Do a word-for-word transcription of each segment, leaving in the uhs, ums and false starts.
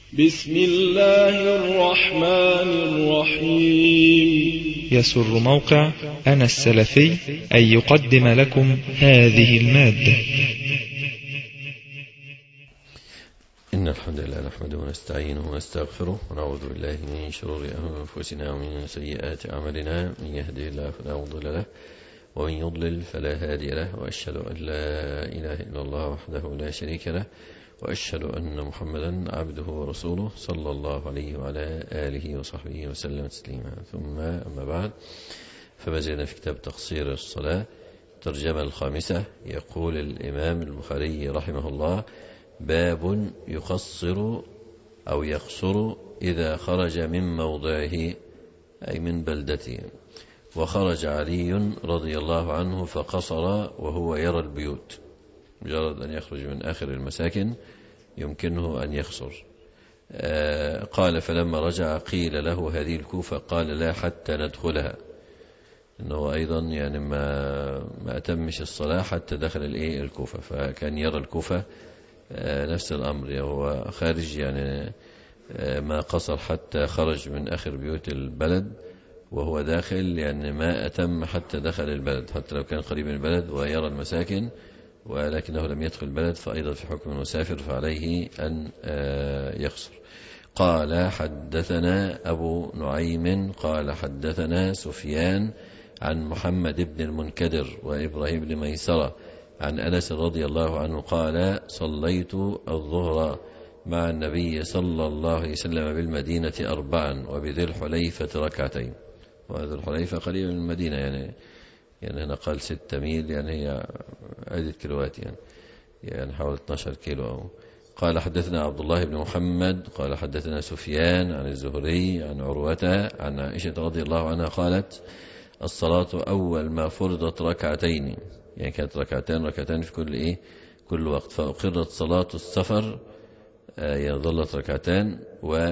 بسم الله الرحمن الرحيم. يسر موقع أنا السلفي أن يقدم لكم هذه المادة. إن الحمد لله نحمده ونستعينه ونستغفره ونعوذ بالله من شرور أنفسنا ومن سيئات أعمالنا، من يهده الله فلا مضل له ومن يضلل فلا هادي له، وأشهد أن لا إله إلا الله وحده لا شريك له، وأشهد أن محمدا عبده ورسوله صلى الله عليه وعلى آله وصحبه وسلم تسليما. ثم أما بعد، فما زلنا في كتاب تقصير الصلاة، الترجمة الخامسة. يقول الإمام البخاري رحمه الله: باب يقصر أو يقصر إذا خرج من موضعه، أي من بلدته. وخرج علي رضي الله عنه فقصر وهو يرى البيوت، مجرد أن يخرج من آخر المساكن يمكنه أن يقصر. آه قال: فلما رجع قيل له هذه الكوفة، قال: لا حتى ندخلها. إنه أيضا يعني ما ما أتمش الصلاة حتى دخل الإيه الكوفة، فكان يرى الكوفة آه نفس الأمر، يعني هو خارج يعني آه ما قصر حتى خرج من آخر بيوت البلد، وهو داخل يعني ما أتم حتى دخل البلد، حتى لو كان قريب من البلد ويرى المساكن ولكنه لم يدخل البلد فأيضا في حكم المسافر، فعليه أن يقصر. قال: حدثنا أبو نعيم قال حدثنا سفيان عن محمد بن المنكدر وإبراهيم بن ميسرة عن أنس رضي الله عنه قال: صليت الظهر مع النبي صلى الله عليه وسلم بالمدينة أربعا وبذي الحليفة ركعتين. وذي الحليفة قريب من المدينة، يعني يعني هنا قال ستة ميل، يعني هي عدة كيلوات، يعني يعني حوالي اثني عشر كيلو. أو قال: حدثنا عبد الله بن محمد قال حدثنا سفيان عن الزهري عن عروة عن عائشة رضي الله عنها قالت: الصلاة أول ما فرضت ركعتين، يعني كانت ركعتين ركعتين في كل إيه كل وقت، فأقرت صلاة السفر آه يعني ظلت ركعتين،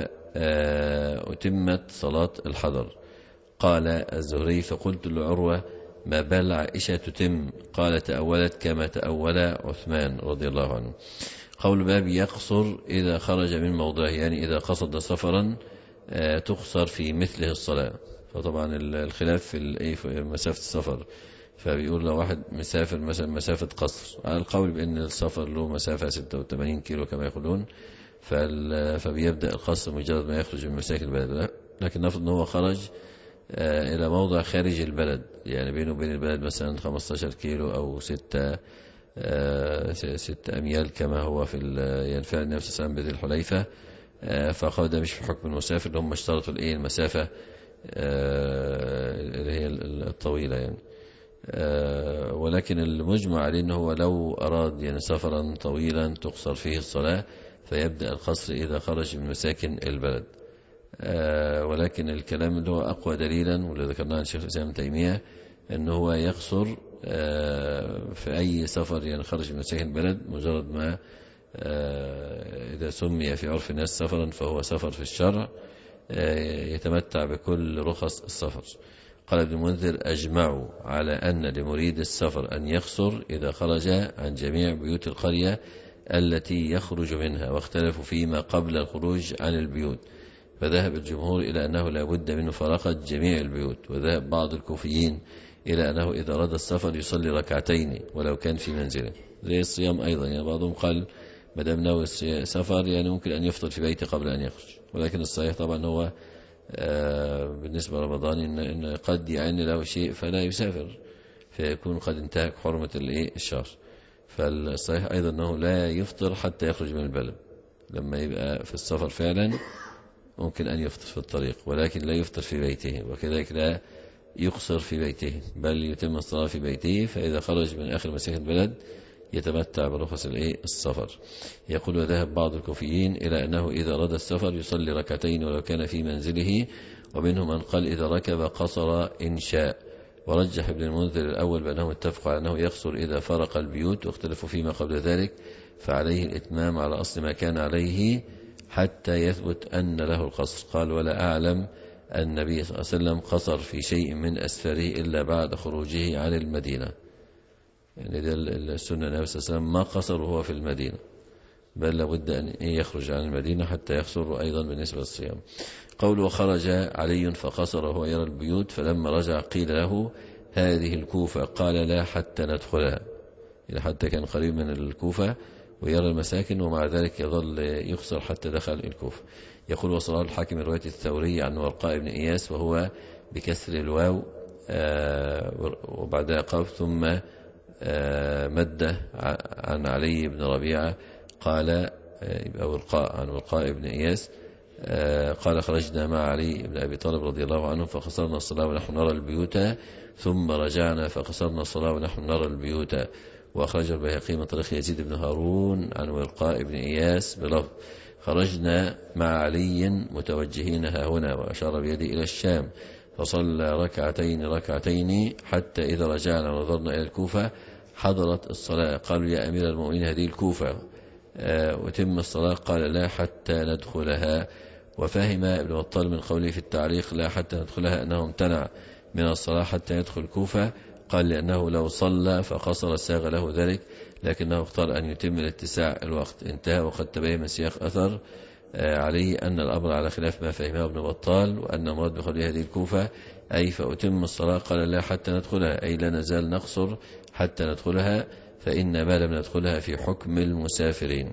وأتمت صلاة الحضر. قال الزهري: فقلت لعروة: ما بال عائشة تتم؟ قال: تأولت كما تأول عثمان رضي الله عنه. قول باب يقصر إذا خرج من موضعه، يعني إذا قصد سفرا تقصر في مثله الصلاة. فطبعا الخلاف في مسافة السفر، فبيقول لو واحد مسافر مثلا مسافة قصر، على القول بأن السفر له مسافة ستة وثمانين كيلو كما يقولون، فبيبدأ القصر مجرد ما يخرج من مساكن البلد. لكن نفرض أنه خرج إلى موضع خارج البلد، يعني بينه وبين البلد مثلا خمسة عشر كيلو أو ستة ستة أميال كما هو في يعني فعل النبي صلى الله عليه وسلم بذي الحليفة، فأخذ ده مش في حكم المسافر، اللي هم اشترطوا الإيه المسافة اللي هي الطويلة يعني. ولكن المجمع عليه أنه هو لو أراد يعني سفرا طويلا تقصر فيه الصلاة فيبدأ القصر إذا خرج من مساكن البلد. آه ولكن الكلام اللي هو أقوى دليلا واللي ذكرناه عن الشيخ الإسلام ابن تيمية أنه هو يقصر آه في أي سفر يعني خرج من مساكن البلد، مجرد ما آه إذا سمي في عرف الناس سفرا فهو سفر في الشرع، آه يتمتع بكل رخص السفر. قال ابن المنذر: أجمعوا على أن لمريد السفر أن يقصر إذا خرج عن جميع بيوت القرية التي يخرج منها، واختلفوا فيما قبل الخروج عن البيوت، فذهب الجمهور إلى أنه لا بد من مفارقة جميع البيوت، وذهب بعض الكوفيين إلى أنه إذا أراد السفر يصلي ركعتين ولو كان في منزله، زي الصيام أيضا. يعني بعضهم قال ما دام ناوي سفر يعني ممكن أن يفطر في بيته قبل أن يخرج، ولكن الصحيح طبعا هو آه بالنسبة لرمضان إن, إن قد يعني له شيء فلا يسافر، فيكون قد انتهك حرمة الشهر. فالصحيح أيضا أنه لا يفطر حتى يخرج من البلد، لما يبقى في السفر فعلا ممكن أن يفطر في الطريق، ولكن لا يفطر في بيته، وكذلك لا يقصر في بيته، بل يتم الصلاة في بيته. فإذا خرج من آخر مساكن البلد يتمتع برخص السفر. يقول: وذهب بعض الكوفيين إلى أنه إذا أراد السفر يصلي ركعتين ولو كان في منزله، ومنهم من قال إذا ركب قصر إن شاء. ورجح ابن المنذر الأول بأنهم اتفقوا على أنه يقصر إذا فرق البيوت، واختلفوا فيما قبل ذلك، فعليه الإتمام على أصل ما كان عليه حتى يثبت أن له القصر. قال: ولا أعلم النبي صلى الله عليه وسلم قصر في شيء من أسفاره إلا بعد خروجه عن المدينة. يعني ده السنة النبي صلى الله عليه وسلم ما قصر وهو في المدينة، بل لابد أن يخرج عن المدينة حتى يقصر أيضا بالنسبة للصيام. قول وخرج علي فقصر وهو يرى البيوت، فلما رجع قيل له هذه الكوفة، قال لا حتى ندخلها، إلى حتى كان قريب من الكوفة ويرى المساكن، ومع ذلك يظل يقصر حتى دخل الكوفة. يقول وصلاه الحاكم رواية الثوري عن ورقاء بن إياس وهو بكسر الواو وبعدها قاف ثم مده عن علي بن ربيعة قال يبقى ورقاء عن ورقاء بن إياس قال خرجنا مع علي بن أبي طالب رضي الله عنه فقصرنا الصلاة ونحن نرى البيوت، ثم رجعنا فقصرنا الصلاة ونحن نرى البيوت. وأخرج البيهقي من طريق يزيد بن هارون عن ورقاء بن إياس بلفظ خرجنا مع علي متوجهين ها هنا، وأشار بيده إلى الشام، فصلى ركعتين ركعتين حتى إذا رجعنا ونظرنا إلى الكوفة حضرت الصلاة، قالوا يا أمير المؤمنين هذه الكوفة وتم الصلاة، قال لا حتى ندخلها. وفهم ابن بطال من قوله في التعليق لا حتى ندخلها أنه امتنع من الصلاة حتى يدخل الكوفة، قال لأنه لو صلى فقصر ساغ له ذلك، لكنه اختار أن يتم الاتساع الوقت. انتهى. وقد تبين من سياق أثر عليه أن الأمر على خلاف ما فهمه ابن بطال، وأن مراد بقوله هذه الكوفة أي فأتم الصلاة، قال لا حتى ندخلها أي لا نزال نقصر حتى ندخلها، فإن ما لم ندخلها في حكم المسافرين.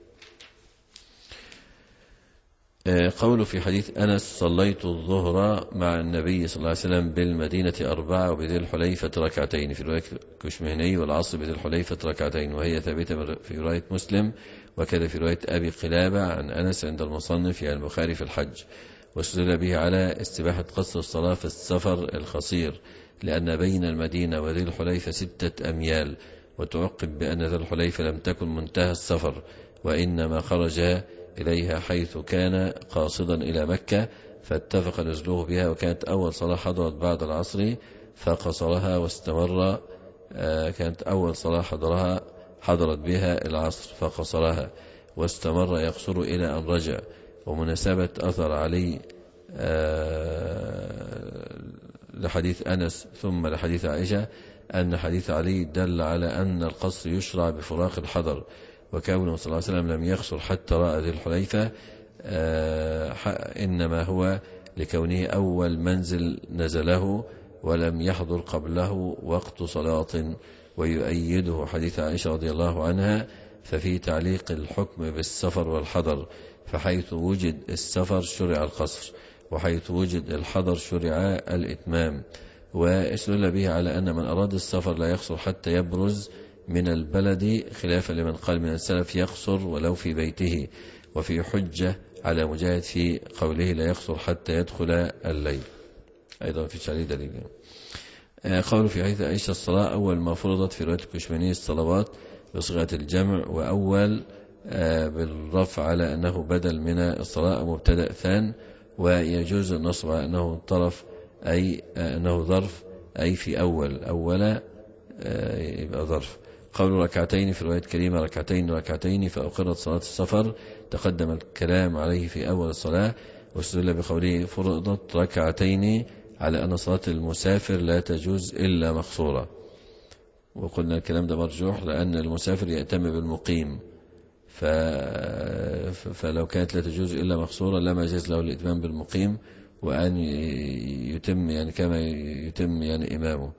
قوله في حديث أنس صليت الظهر مع النبي صلى الله عليه وسلم بالمدينة أربعة وبذي الحليفة ركعتين في رواية كشمهني، والعصر بذي الحليفة ركعتين، وهي ثابتة في رواية مسلم، وكذا في رواية أبي قلابة عن أنس عند المصنف يعني البخاري في الحج. واستدل به على استباحة قصر الصلاة في السفر القصير، لأن بين المدينة وذي الحليفة ستة أميال، وتعقب بأن ذي الحليفة لم تكن منتهى السفر، وإنما خرج إليها حيث كان قاصدا إلى مكة، فاتفق نزله بها، وكانت أول صلاة حضرت بعد العصر فقصرها واستمر، كانت أول صلاة حضرها حضرت بها العصر فقصرها واستمر يقصر إلى أن رجع. ومناسبة أثر علي لحديث أنس ثم لحديث عائشة أن حديث علي دل على أن القصر يشرع بفراق الحضر، وكونه صلى الله عليه وسلم لم يقصر حتى رأى ذي الحليفة إنما هو لكونه أول منزل نزله ولم يحضر قبله وقت صلاة. ويؤيده حديث عائشة رضي الله عنها ففي تعليق الحكم بالسفر والحضر، فحيث وجد السفر شرع القصر، وحيث وجد الحضر شرع الإتمام. واستدل به على أن من أراد السفر لا يقصر حتى يبرز من البلد، خلافا لمن قال من السلف يقصر ولو في بيته. وفي حجة على مجاهد في قوله لا يقصر حتى يدخل الليل، أيضا في شريط دليل. قول في حديث عائشة الصلاة أول ما فرضت في رواية الكشماني الصلوات بصيغة الجمع، وأول بالرفع على أنه بدل من الصلاة مبتدأ ثان، ويجوز النصب على أنه طرف أي أنه ظرف أي في أول أولا يبقى ظرف. قول ركعتين في رواية كريمة ركعتين ركعتين فأقرت صلاة السفر، تقدم الكلام عليه في أول الصلاة. واستدل بقوله فرضت ركعتين على أن صلاة المسافر لا تجوز إلا مقصورة، وقلنا الكلام ده مرجوح لأن المسافر يأتم بالمقيم، ف... فلو كانت لا تجوز إلا مقصورة لما جاز له الإتمام بالمقيم وأن يتم يعني كما يتم يعني إمامه،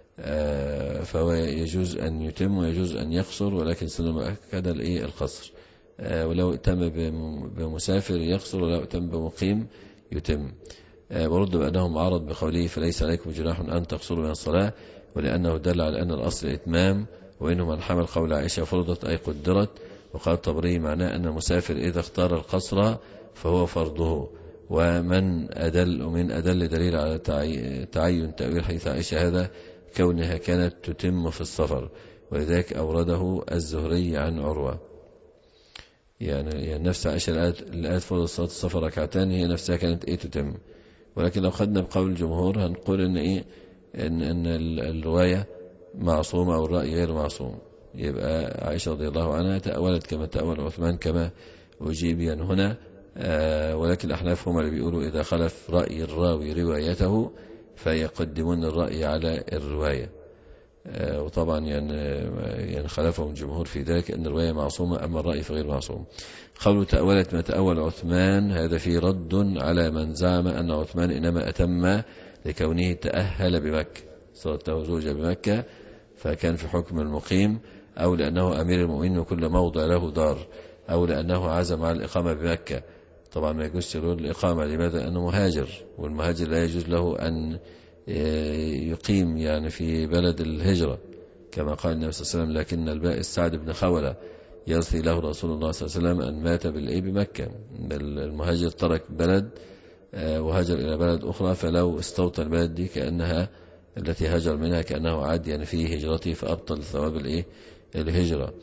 فهو يجوز أن يتم ويجوز أن يقصر، ولكن سنة مؤكدة الإيه القصر، ولو اتم بمسافر يقصر ولو اتم بمقيم يتم. ورد بأنهم عرض بقوله فليس عليكم جناح أن تقصروا من الصلاة، ولأنه دل على أن الأصل إتمام، وإنه من حمل قول عائشة فرضت أي قدرت. وقال الطبري معناه أن المسافر إذا اختار القصر فهو فرضه. ومن أدل ومن أدل دليل على تعين تأويل حديث عائشة هذا كونها كانت تتم في السفر، ولذلك أورده الزهري عن عروة. يعني, يعني نفس عائشة الآيات فرض صلاة السفر ركعتان هي نفسها كانت إيه تتم. ولكن لو خدنا بقول الجمهور هنقول إن إيه إن, إن الرواية معصومة أو الرأي غير معصوم، يبقى عائشة رضي الله عنها تأولت كما تأول عثمان كما أجيب يعني هنا. آه ولكن الأحناف هم اللي بيقولوا إذا خلف رأي الراوي روايته فيقدمون الرأي على الرواية. وطبعا يعني يعني خلفهم الجمهور في ذلك أن الرواية معصومة، أما الرأي فغير معصوم. قوله تأولت ما تأول عثمان، هذا في رد على من زعم أن عثمان إنما أتم لكونه تأهل بمكة، صارت له زوجة بمكة فكان في حكم المقيم، أو لأنه أمير المؤمنين وكل موضع له دار، أو لأنه عزم على الإقامة بمكة. طبعا ما يجوز له الإقامة، لماذا؟ لأنه مهاجر، والمهاجر لا يجوز له أن يقيم يعني في بلد الهجرة، كما قال النبي صلى الله عليه وسلم: لكن البائس سعد بن خولة يرثي له رسول الله صلى الله عليه وسلم أن مات بالإيه بمكة. المهاجر ترك بلد وهاجر إلى بلد أخرى، فلو استوطن البلد دي كأنها التي هاجر منها كأنه عاد يعني في هجرته، فأبطل ثواب الإيه الهجرة.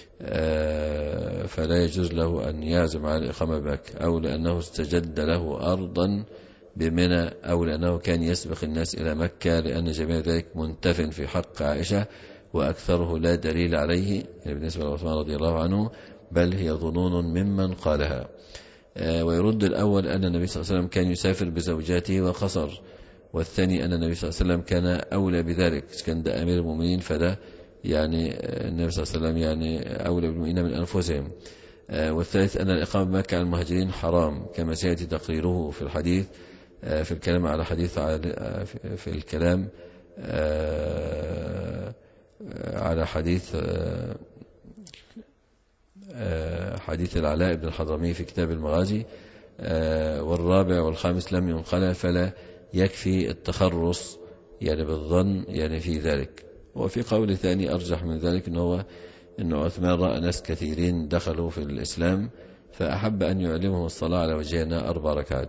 فلا يجوز له أن يعزم على الإقامة بمكة، أو لأنه استجد له أرضا بمنى، أو لأنه كان يسبق الناس إلى مكة، لأن جميع ذلك منتف في حق عائشة، وأكثره لا دليل عليه يعني بالنسبة لعثمان رضي الله عنه، بل هي ظنون ممن قالها. ويرد الأول أن النبي صلى الله عليه وسلم كان يسافر بزوجاته وقصر، والثاني أن النبي صلى الله عليه وسلم كان أولى بذلك، كان ده أمير المؤمنين، فده يعني النبي صلى الله عليه وسلم يعني أولى بالمؤمنين من أنفسهم. والثالث أن الإقامة بمكة على المهاجرين حرام، كما سيأتي تقريره في الحديث في الكلام على حديث في الكلام على حديث حديث العلاء بن الحضرمي في كتاب المغازي. والرابع والخامس لم ينقل، فلا يكفي التخرص يعني بالظن يعني في ذلك. وفي قول ثاني أرجح من ذلك أنه هو أن عثمان رأى ناس كثيرين دخلوا في الإسلام، فأحب أن يعلمهم الصلاة على وجهنا أربع ركعات.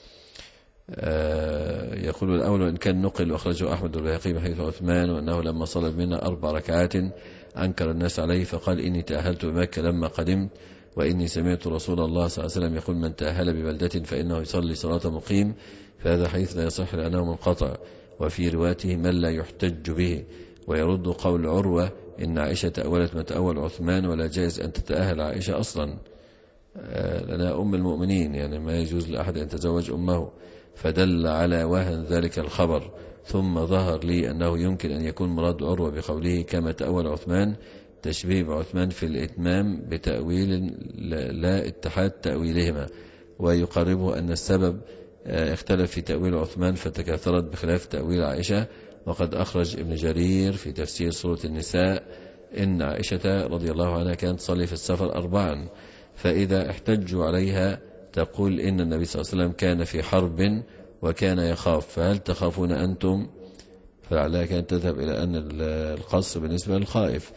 يقول الأول: إن كان نقل وأخرجه أحمد البيهقي من حديث عثمان، وأنه لما صلى بنا أربع ركعات أنكر الناس عليه، فقال: إني تأهلت بمكة لما قدمت، وإني سمعت رسول الله صلى الله عليه وسلم يقول: من تأهل ببلدة فإنه يصلي صلاة مقيم. فهذا حديث لا يصح لأنه منقطع، وفي رواته من لا يحتج به. ويرد قول عروة: إن عائشة تأولت ما تأول عثمان، ولا جائز أن تتأهل عائشة أصلا، لأنها أم المؤمنين، يعني ما يجوز لأحد أن يتزوج أمه، فدل على وهن ذلك الخبر. ثم ظهر لي أنه يمكن أن يكون مراد عروة بقوله كما تأول عثمان تشبيه بعثمان في الإتمام بتأويل لا اتحاد تأويلهما، ويقربه أن السبب اختلف في تأويل عثمان فتكاثرت بخلاف تأويل عائشة. وقد أخرج ابن جرير في تفسير سورة النساء إن عائشة رضي الله عنها كانت تصلي في السفر أربعا، فإذا احتجوا عليها تقول إن النبي صلى الله عليه وسلم كان في حرب وكان يخاف، فهل تخافون أنتم؟ فلعلها كانت تذهب إلى أن القصر بالنسبة للخائف،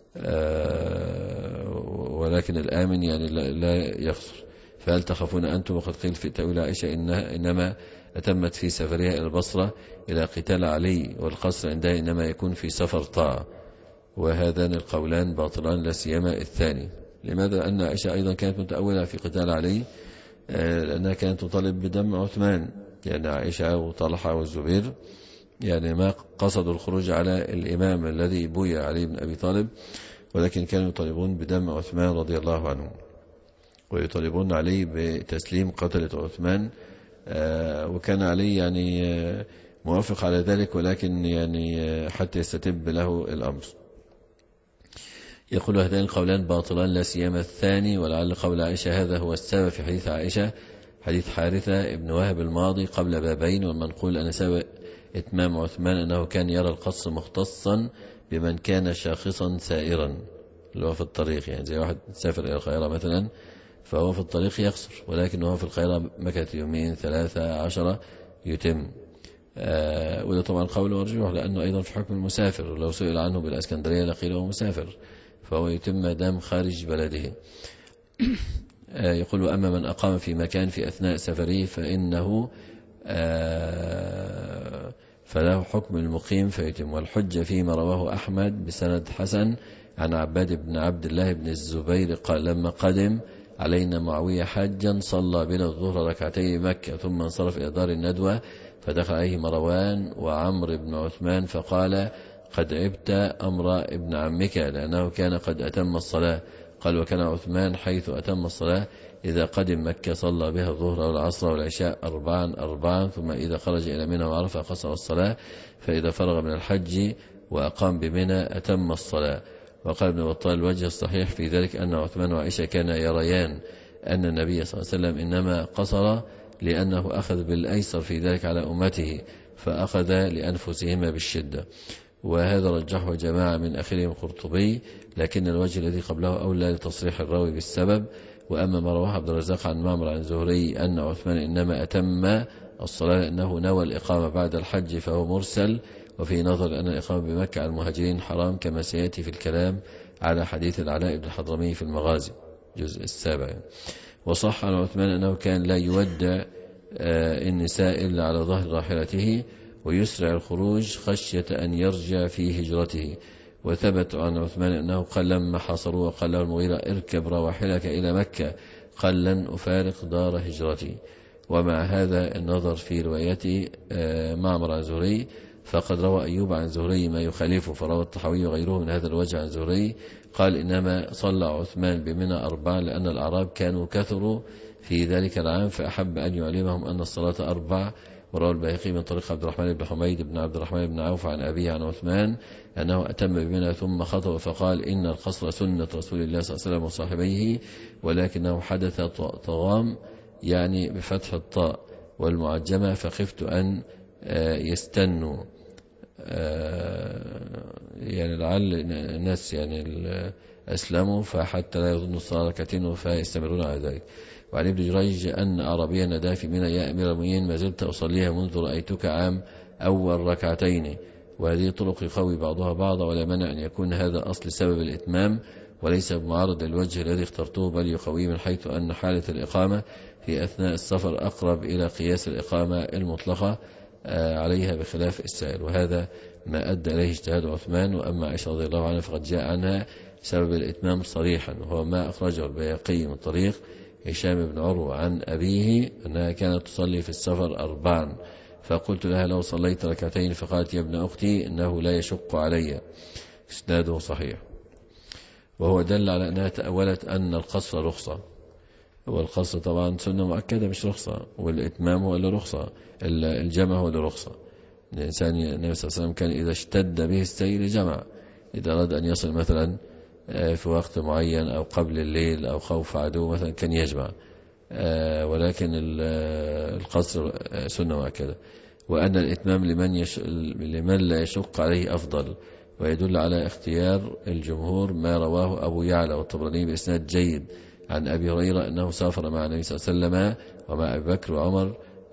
ولكن الآمن يعني لا يخسر. فهل تخافون أنتم؟ وقد قيل في تأويل عائشة إنها إنما أتمت في سفرها إلى البصرة إلى قتال علي، والقصر عندها إنما يكون في سفر طاعة. وهذان القولان باطلان، لا سيما الثاني. لماذا؟ أن عائشة أيضا كانت متأولة في قتال علي، لأنها كانت تطالب بدم عثمان، يعني عائشة وطلحة والزبير يعني ما قصدوا الخروج على الإمام الذي بويع علي بن أبي طالب، ولكن كانوا يطالبون بدم عثمان رضي الله عنه، ويطالبون علي بتسليم قتلة عثمان. وكان علي يعني موافق على ذلك، ولكن يعني حتى يستتب له الأمر. يقول هذين القولان باطلان، لا سيما الثاني، ولعل قول عائشة هذا هو السبب في حديث عائشة حديث حارثة ابن وهب الماضي قبل بابين. والمنقول أن سبب إتمام عثمان أنه كان يرى القصر مختصا بمن كان شاخصا سائرا، اللي هو في الطريق، يعني زي واحد سافر إلى القاهرة مثلا فهو في الطريق يقصر، ولكن هو في القاهرة مكث يومين ثلاثة عشرة يتم. آه وده طبعا قول مرجوح، لأنه أيضا في حكم المسافر، لو سئل عنه بالأسكندرية لقيل هو مسافر، فهو يتم ما دام خارج بلده. آه يقول: أما من أقام في مكان في أثناء سفره فإنه آه فله حكم المقيم فيتم. والحجة فيما رواه أحمد بسند حسن عن عباد بن عبد الله بن الزبير قال: لما قدم علينا معاوية حاجا صلى بنا الظهر ركعتي مكة، ثم انصرف إلى دار الندوة، فدخل عليه مروان وعمر بن عثمان فقال: قد عبت أمر ابن عمك، لأنه كان قد أتم الصلاة. قال: وكان عثمان حيث أتم الصلاة إذا قدم مكة صلى بها الظهر والعصر والعشاء أربعا أربعا، ثم إذا خرج إلى منى وعرفة قصر الصلاة، فإذا فرغ من الحج وأقام بمنى أتم الصلاة. وقال ابن بطال الوجه الصحيح في ذلك أن عثمان وعائشة كان يريان أن النبي صلى الله عليه وسلم إنما قصر لأنه أخذ بالأيسر في ذلك على أمته فأخذ لأنفسهما بالشدة، وهذا رجحه جماعة من آخرهم قرطبي، لكن الوجه الذي قبله أولى لتصريح الراوي بالسبب. وأما ما رواه عبد الرزاق عن معمر عن الزهري أن عثمان إنما أتم الصلاة لأنه نوى الإقامة بعد الحج فهو مرسل، وفي نظر أن الإقامة بمكة على المهاجرين حرام كما سيأتي في الكلام على حديث العلاء بن الحضرمي في المغازي الجزء السابع. وصح عن عثمان أنه كان لا يودع النساء إلا على ظهر راحلته ويسرع الخروج خشية أن يرجع في هجرته. وثبت عن عثمان أنه قال لما حاصروا وقال له المغيرة اركب رواحلك إلى مكة قال لن أفارق دار هجرتي. ومع هذا النظر في رواية معمر عن زهري فقد روى أيوب عن زهري ما يخالفه، فروى الطحاوي وغيره من هذا الوجه عن زهري قال إنما صلى عثمان بمنى أربعا لأن الأعراب كانوا كثروا في ذلك العام فأحب أن يعلمهم أن الصلاة أربع. وروى البيهقي من طريق عبد الرحمن بن حميد بن عبد الرحمن بن عوف عن أبيه عن عثمان أنه أتم بمنى ثم خطب فقال إن القصر سنة رسول الله صلى الله عليه وسلم وصاحبيه ولكنه حدث طغام يعني بفتح الطاء والمعجمة فخفت أن يستنوا، يعني لعل الناس يعني أسلموا فحتى لا يظن الصلاة ركعتين فيستمرون على ذلك. وعن ابن جريج أن عربيا نادى في منى يا أمير المؤمنين ما زلت أصليها منذ رأيتك عام أول ركعتين. وهذه طرق يقوي بعضها بعضا ولا منع أن يكون هذا أصل سبب الإتمام وليس بمعارض الوجه الذي اخترته بل يقوي من حيث أن حالة الإقامة في أثناء السفر أقرب إلى قياس الإقامة المطلقة عليها بخلاف السائل، وهذا ما أدى إليه اجتهاد عثمان. وأما عائشة رضي الله عنها فقد جاء عنها سبب الإتمام صريحا وهو ما أخرجه البيهقي من طريق هشام بن عروة عن أبيه أنها كانت تصلي في السفر أربعا فقلت لها لو صليت ركعتين فقالت يا ابن أختي إنه لا يشق علي. اسناده صحيح. وهو دل على أنها تأولت أن القصر رخصة، والقصر طبعا سنة مؤكدة مش رخصة، والإتمام هو اللي رخصة، الجمع هو اللي رخصة. الإنسان النبي صلى الله عليه وسلم كان إذا اشتد به السير جمع، إذا أراد أن يصل مثلا في وقت معين أو قبل الليل أو خوف عدو مثلا كان يجمع، ولكن القصر سنة مؤكدة. وأن الإتمام لمن, يش... لمن لا يشق عليه أفضل، ويدل على اختيار الجمهور ما رواه أبو يعلى والطبراني بإسناد جيد عن أبي هريرة أنه سافر مع النبي صلى الله عليه وسلم ومع أبي بكر وعمر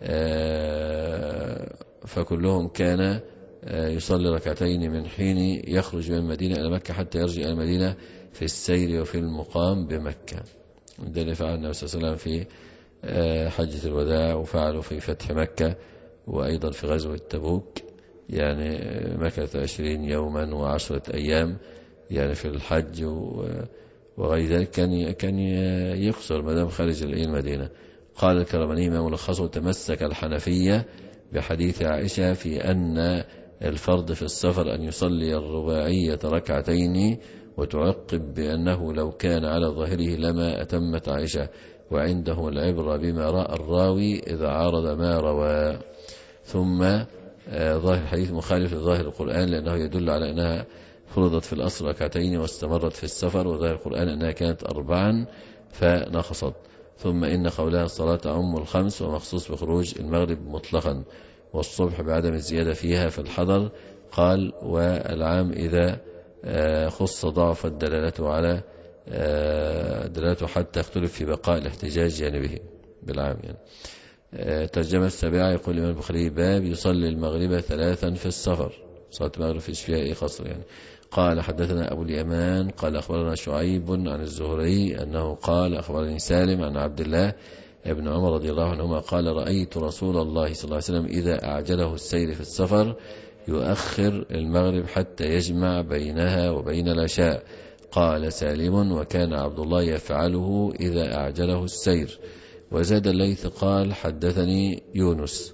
فكلهم كان يصلي ركعتين من حين يخرج من المدينة إلى مكة حتى يرجع إلى المدينة في السير وفي المقام بمكة. ده اللي فعل النبي صلى الله عليه وسلم في حجة الوداع وفعله في فتح مكة وأيضا في غزوة تبوك، يعني مكث عشرين يوما وعشرة أيام يعني في الحج وغير ذلك كان كان يقصر مدام خارج المدينة. قال الكرماني ما ملخصه تمسك الحنفية بحديث عائشة في أن الفرض في السفر أن يصلي الرباعية ركعتين وتعقب بأنه لو كان على ظاهره لما أتمت عائشة، وعنده العبرة بما رأى الراوي إذا عارض ما روى. ثم ظاهر الحديث مخالف لظاهر القرآن لأنه يدل على أنها فرضت في الأصل ركعتين واستمرت في السفر، وظاهر القرآن أنها كانت أربعا فنقصت. ثم إن قولها الصلاة أم الخمس ومخصوص بخروج المغرب مطلقا والصبح بعدم الزيادة فيها في الحضر. قال والعام إذا خص ضعف الدلالة على دلالته حتى اختلف في بقاء الاحتجاج يعني به بالعام. يعني ترجمة السابعة يقول الإمام البخاري باب يصلي المغرب ثلاثا في السفر، صلاة المغرب في فيها قصر يعني. قال حدثنا أبو اليمان قال أخبرنا شعيب عن الزهري أنه قال أخبرني سالم عن عبد الله ابن عمر رضي الله عنهما قال رأيت رسول الله صلى الله عليه وسلم إذا أعجله السير في السفر يؤخر المغرب حتى يجمع بينها وبين العشاء. قال سالم وكان عبد الله يفعله إذا أعجله السير. وزاد الليث قال حدثني يونس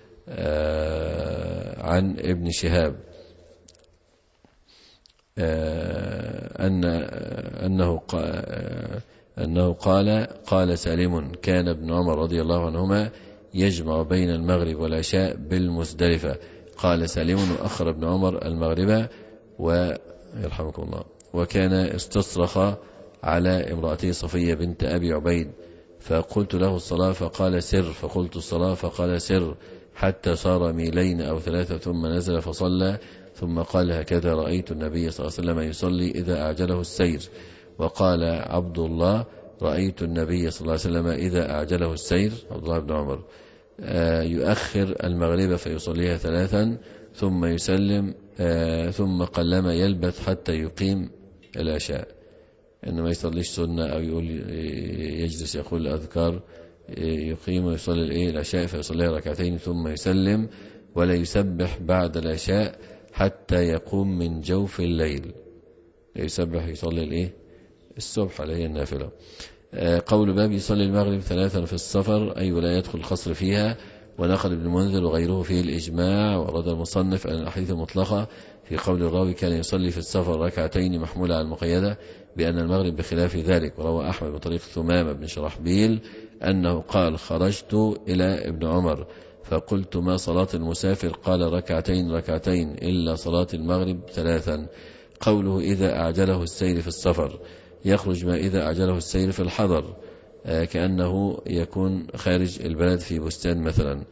عن ابن شهاب أن أنه أنه قال قال سالم كان ابن عمر رضي الله عنهما يجمع بين المغرب والعشاء بالمزدلفة. قال سالم وأخر ابن عمر المغرب ويرحمكم الله. وكان استصرخ على امرأته صفية بنت أبي عبيد فقلت له الصلاة فقال سر، فقلت الصلاة فقال سر، حتى صار ميلين أو ثلاثة ثم نزل فصلى، ثم قال هكذا رأيت النبي صلى الله عليه وسلم يصلي إذا أعجله السير. وقال عبد الله رأيت النبي صلى الله عليه وسلم إذا أعجله السير، عبد الله بن عمر، يؤخر المغرب فيصليها ثلاثا ثم يسلم ثم قلما يلبث حتى يقيم العشاء. إنما يصليش سنة أو يقول يجلس يقول الأذكار، يقيم ويصلي العشاء فيصليها ركعتين ثم يسلم، ولا يسبح بعد العشاء حتى يقوم من جوف الليل. يسبح يصلي الايه الصبح اللي هي النافلة. قول باب يصلي المغرب ثلاثا في السفر أي ولا يدخل القصر فيها. ونقل ابن المنذر وغيره فيه الإجماع. ورد المصنف أن الأحاديث المطلقة في قول الراوي كان يصلي في السفر ركعتين محمولة على المقيدة بأن المغرب بخلاف ذلك. وروى أحمد بطريق ثمامة بن شرحبيل أنه قال خرجت إلى ابن عمر فقلت ما صلاة المسافر؟ قال ركعتين ركعتين إلا صلاة المغرب ثلاثا. قوله إذا أعجله السير في السفر يخرج ما إذا أعجله السير في الحضر، آه كأنه يكون خارج البلد في بستان مثلا،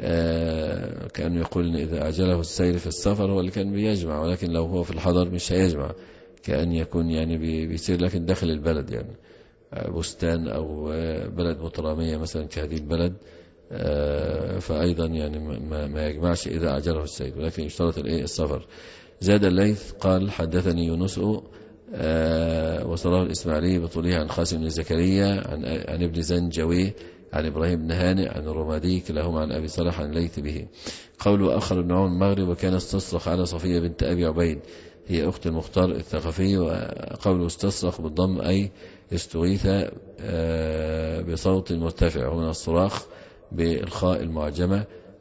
آه كأنه يقول إن إذا أعجله السير في السفر هو اللي كان بيجمع، ولكن لو هو في الحضر مش هيجمع، كأن يكون يعني بيصير لكن داخل البلد، يعني آه بستان أو آه بلد مترامية مثلا كهذه البلد، آه فأيضا يعني ما, ما يجمعش إذا أعجله السير، ولكن يشترط الإيه السفر. زاد الليث قال حدثني يونس آه وصلاه الإسماعيلي بطوله عن قاسم بن زكريا عن, عن ابن زنجوي عن إبراهيم بن هانئ عن الرمادي كلاهما عن أبي صالح عن الليث به. قوله أخر ابن عمر المغرب وكان استصرخ على صفية بنت أبي عبيد هي أخت المختار الثقفي. وقوله استصرخ بالضم أي استغيث آه بصوت مرتفع، ومن الصراخ بالخاء المعجمة،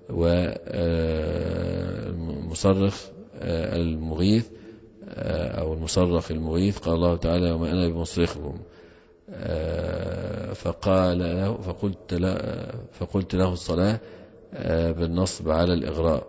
والمصرخ آه المغيث أو المصرخ المغيث. قال الله تعالى وما أنا بمصرخكم. فقال له فقلت له, فقلت له الصلاة بالنصب على الإغراء.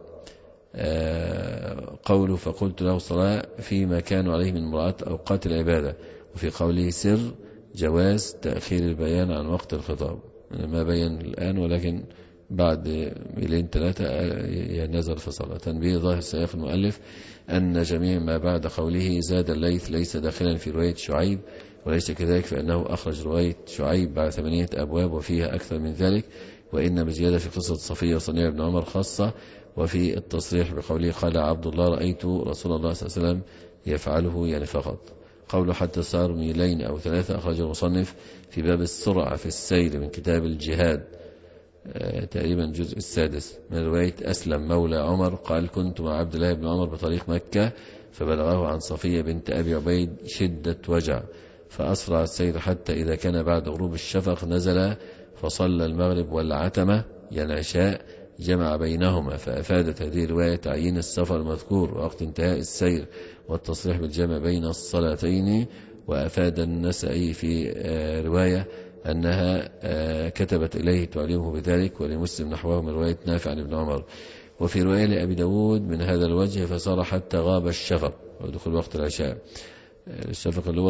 قوله فقلت له الصلاة فيما كانوا عليه من مراعاة أوقات العبادة. وفي قوله سر جواز تأخير البيان عن وقت الخطاب، ما بين الآن ولكن بعد ميلين ثلاثة نزل في صلاة. تنبيه ظاهر سياق المؤلف أن جميع ما بعد قوله زاد الليث ليس داخلا في رواية شعيب، وليس كذلك فإنه أخرج رواية شعيب بعد ثمانية أبواب وفيها أكثر من ذلك، وإن بزيادة في قصة صفية وصنيع بن عمر خاصة. وفي التصريح بقوله قال عبد الله رأيت رسول الله صلى الله عليه وسلم يفعله يعني فقط. قوله حتى صار ميلين أو ثلاثة أخرج المصنف في باب السرعة في السير من كتاب الجهاد تقريبا الجزء السادس من رواية أسلم مولى عمر قال كنت مع عبد الله بن عمر بطريق مكة فبلغه عن صفية بنت أبي عبيد شدة وجع فأسرع السير حتى إذا كان بعد غروب الشفق نزل فصلى المغرب والعتمة يعني العشاء جمع بينهما. فأفادت هذه الرواية تعيين السفر المذكور ووقت انتهاء السير والتصريح بالجمع بين الصلاتين. وأفاد النسائي في رواية أنها كتبت إليه تعلمه بذلك، ولمسلم نحوه من رواية نافع عن ابن عمر. وفي رواية لأبي داود من هذا الوجه فصار حتى غاب الشفق ودخل وقت العشاء. الشفق اللي هو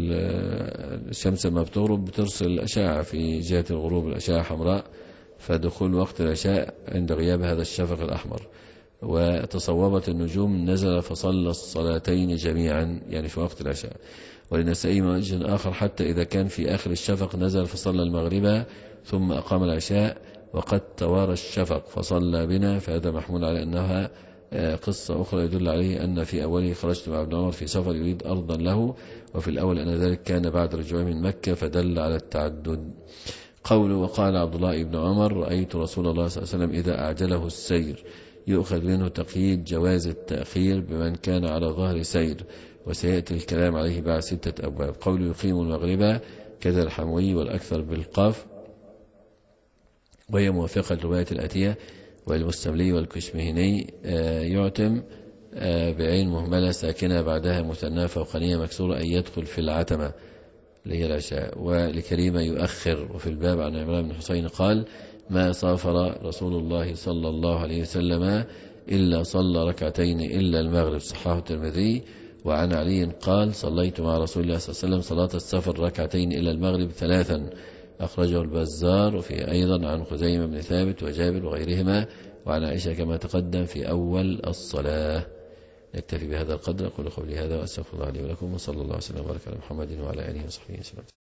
الشمس ما بتغرب بترسل الأشعة في جهة الغروب، الأشعة حمراء، فدخول وقت العشاء عند غياب هذا الشفق الأحمر. وتصوبت النجوم نزل فصلى الصلاتين جميعا يعني في وقت العشاء. ولنسائي من وجه آخر حتى إذا كان في آخر الشفق نزل فصلى المغرب ثم أقام العشاء وقد توارى الشفق فصلى بنا. فهذا محمول على أنها قصة أخرى يدل عليه أن في أوله خرجت مع ابن عمر في سفر يريد أرضا له، وفي الأول أن ذلك كان بعد رجوعه من مكة فدل على التعدد. قوله وقال عبد الله بن عمر رأيت رسول الله صلى الله عليه وسلم إذا أعجله السير يؤخذ منه تقييد جواز التأخير بمن كان على ظهر سير، وسيأتي الكلام عليه بعد ستة أبواب. قوله يقيم المغرب كذا الحموي والأكثر بالقاف، وهي موافقة الرواية الآتية والمستملي والكشمهني يعتم بعين مهملة ساكنة بعدها مثنى فوقانية مكسورة أن يدخل في العتمة اللي هي العشاء. ولكريمة يؤخر. وفي الباب عن عمران بن حسين قال ما سافر رسول الله صلى الله عليه وسلم إلا صلى ركعتين إلا المغرب، صححه الترمذي. وعن علي قال صليت مع رسول الله صلى الله عليه وسلم صلاة السفر ركعتين إلى المغرب ثلاثا، أخرجه البزار. وفي أيضا عن خزيمة بن ثابت وجابر وغيرهما، وعن عائشة كما تقدم في أول الصلاة. نكتفي بهذا القدر. أقول قولي هذا وأستغفر الله لي ولكم، وصلى الله وسلم وبارك على محمد وعلى آله وصحبه وسلم.